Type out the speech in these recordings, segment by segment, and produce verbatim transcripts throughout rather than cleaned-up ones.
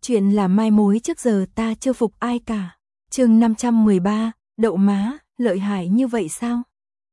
Chuyện là mai mối trước giờ ta chưa phục ai cả. Chương năm trăm mười ba, đậu má, lợi hại như vậy sao?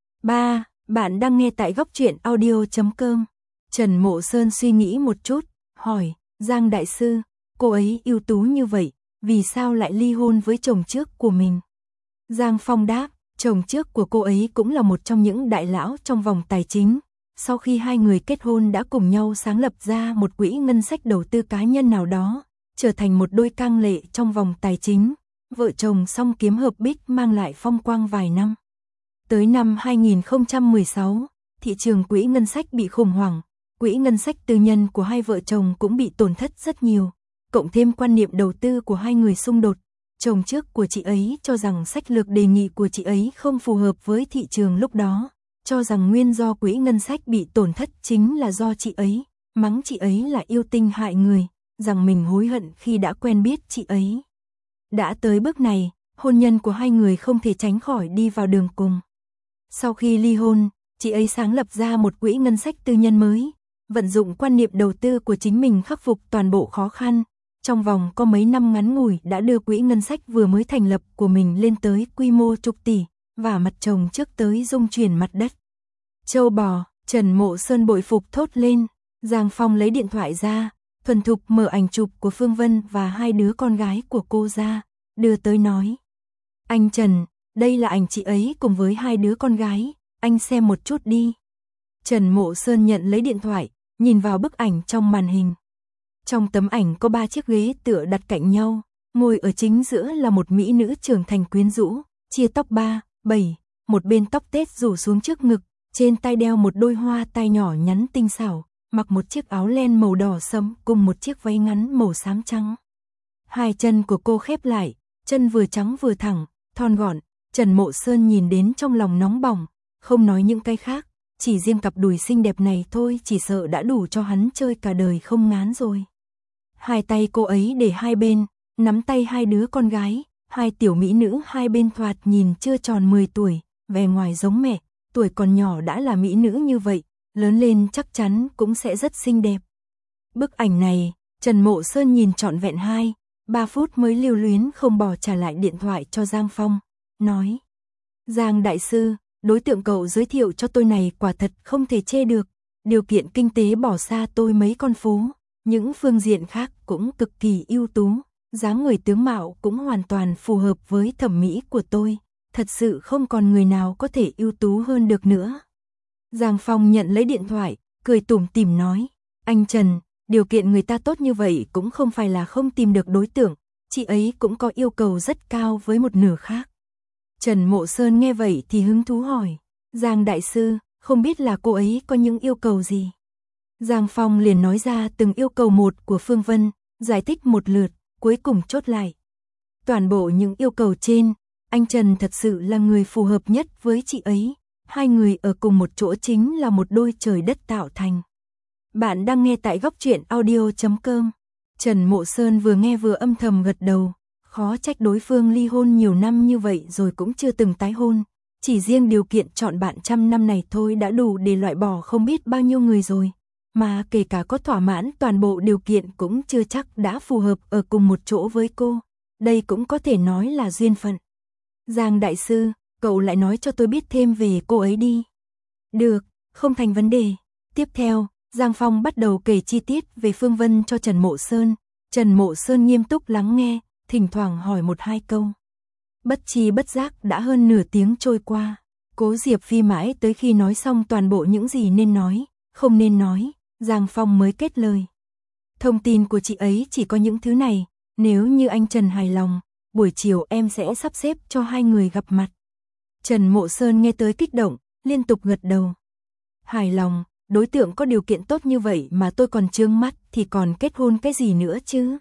ba. Bạn đang nghe tại góc truyện audio chấm com. Trần Mộ Sơn suy nghĩ một chút, hỏi, Giang đại sư, cô ấy ưu tú như vậy, vì sao lại ly hôn với chồng trước của mình? Giang Phong đáp, chồng trước của cô ấy cũng là một trong những đại lão trong vòng tài chính. Sau khi hai người kết hôn đã cùng nhau sáng lập ra một quỹ ngân sách đầu tư cá nhân nào đó, trở thành một đôi cang lệ trong vòng tài chính. Vợ chồng song kiếm hợp bích mang lại phong quang vài năm. Tới năm hai nghìn không trăm mười sáu, thị trường quỹ ngân sách bị khủng hoảng, quỹ ngân sách tư nhân của hai vợ chồng cũng bị tổn thất rất nhiều, cộng thêm quan niệm đầu tư của hai người xung đột. Chồng trước của chị ấy cho rằng sách lược đề nghị của chị ấy không phù hợp với thị trường lúc đó, cho rằng nguyên do quỹ ngân sách bị tổn thất chính là do chị ấy, mắng chị ấy là yêu tinh hại người, rằng mình hối hận khi đã quen biết chị ấy. Đã tới bước này, hôn nhân của hai người không thể tránh khỏi đi vào đường cùng. Sau khi ly hôn, chị ấy sáng lập ra một quỹ ngân sách tư nhân mới, vận dụng quan niệm đầu tư của chính mình khắc phục toàn bộ khó khăn. Trong vòng có mấy năm ngắn ngủi đã đưa quỹ ngân sách vừa mới thành lập của mình lên tới quy mô chục tỷ, và mặt chồng trước tới rung chuyển mặt đất. Châu bò, Trần Mộ Sơn bội phục thốt lên. Giang Phong lấy điện thoại ra, thuần thục mở ảnh chụp của Phương Vân và hai đứa con gái của cô ra, đưa tới nói. Anh Trần, đây là ảnh chị ấy cùng với hai đứa con gái, anh xem một chút đi. Trần Mộ Sơn nhận lấy điện thoại, nhìn vào bức ảnh trong màn hình. Trong tấm ảnh có ba chiếc ghế tựa đặt cạnh nhau, ngồi ở chính giữa là một mỹ nữ trưởng thành quyến rũ, chia tóc ba, bảy, một bên tóc tết rủ xuống trước ngực, trên tay đeo một đôi hoa tai nhỏ nhắn tinh xảo, mặc một chiếc áo len màu đỏ sẫm cùng một chiếc váy ngắn màu xám trắng. Hai chân của cô khép lại, chân vừa trắng vừa thẳng, thon gọn. Trần Mộ Sơn nhìn đến trong lòng nóng bỏng, không nói những cái khác, chỉ riêng cặp đùi xinh đẹp này thôi chỉ sợ đã đủ cho hắn chơi cả đời không ngán rồi. Hai tay cô ấy để hai bên, nắm tay hai đứa con gái, hai tiểu mỹ nữ hai bên thoạt nhìn chưa tròn mười tuổi, vẻ ngoài giống mẹ, tuổi còn nhỏ đã là mỹ nữ như vậy, lớn lên chắc chắn cũng sẽ rất xinh đẹp. Bức ảnh này, Trần Mộ Sơn nhìn trọn vẹn hai, ba phút mới lưu luyến không bỏ trả lại điện thoại cho Giang Phong, nói. Giang đại sư, đối tượng cậu giới thiệu cho tôi này quả thật không thể chê được, điều kiện kinh tế bỏ xa tôi mấy con phố, những phương diện khác cũng cực kỳ ưu tú, dáng người tướng mạo cũng hoàn toàn phù hợp với thẩm mỹ của tôi, thật sự không còn người nào có thể ưu tú hơn được nữa. Giang Phong nhận lấy điện thoại, cười tủm tỉm nói, anh Trần, điều kiện người ta tốt như vậy cũng không phải là không tìm được đối tượng, chị ấy cũng có yêu cầu rất cao với một nửa khác. Trần Mộ Sơn nghe vậy thì hứng thú hỏi, Giang đại sư, không biết là cô ấy có những yêu cầu gì? Giang Phong liền nói ra từng yêu cầu một của Phương Vân, giải thích một lượt, cuối cùng chốt lại. Toàn bộ những yêu cầu trên, anh Trần thật sự là người phù hợp nhất với chị ấy, hai người ở cùng một chỗ chính là một đôi trời đất tạo thành. Bạn đang nghe tại góc truyện audio chấm com. Trần Mộ Sơn vừa nghe vừa âm thầm gật đầu, khó trách đối phương ly hôn nhiều năm như vậy rồi cũng chưa từng tái hôn, chỉ riêng điều kiện chọn bạn trăm năm này thôi đã đủ để loại bỏ không biết bao nhiêu người rồi, mà kể cả có thỏa mãn toàn bộ điều kiện cũng chưa chắc đã phù hợp ở cùng một chỗ với cô, đây cũng có thể nói là duyên phận. Giang đại sư, cậu lại nói cho tôi biết thêm về cô ấy đi. Được, không thành vấn đề. Tiếp theo, Giang Phong bắt đầu kể chi tiết về Phương Vân cho Trần Mộ Sơn. Trần Mộ Sơn nghiêm túc lắng nghe, thỉnh thoảng hỏi một hai câu. Bất chi bất giác đã hơn nửa tiếng trôi qua. Cố Diệp Phi mãi tới khi nói xong toàn bộ những gì nên nói, không nên nói, Giang Phong mới kết lời. Thông tin của chị ấy chỉ có những thứ này, nếu như anh Trần hài lòng, buổi chiều em sẽ sắp xếp cho hai người gặp mặt. Trần Mộ Sơn nghe tới kích động, liên tục gật đầu. Hài lòng, đối tượng có điều kiện tốt như vậy mà tôi còn chướng mắt thì còn kết hôn cái gì nữa chứ?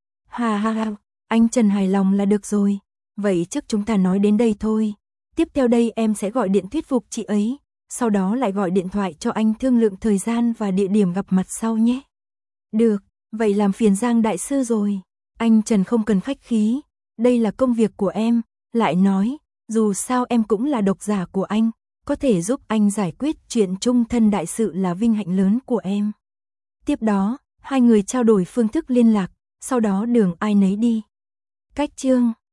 Ha ha ha, anh Trần hài lòng là được rồi. Vậy trước chúng ta nói đến đây thôi. Tiếp theo đây em sẽ gọi điện thuyết phục chị ấy, sau đó lại gọi điện thoại cho anh thương lượng thời gian và địa điểm gặp mặt sau nhé. Được, vậy làm phiền Giang đại sư rồi. Anh Trần không cần khách khí, đây là công việc của em, lại nói, dù sao em cũng là độc giả của anh, có thể giúp anh giải quyết chuyện chung thân đại sự là vinh hạnh lớn của em. Tiếp đó, hai người trao đổi phương thức liên lạc, sau đó đường ai nấy đi. Cách chương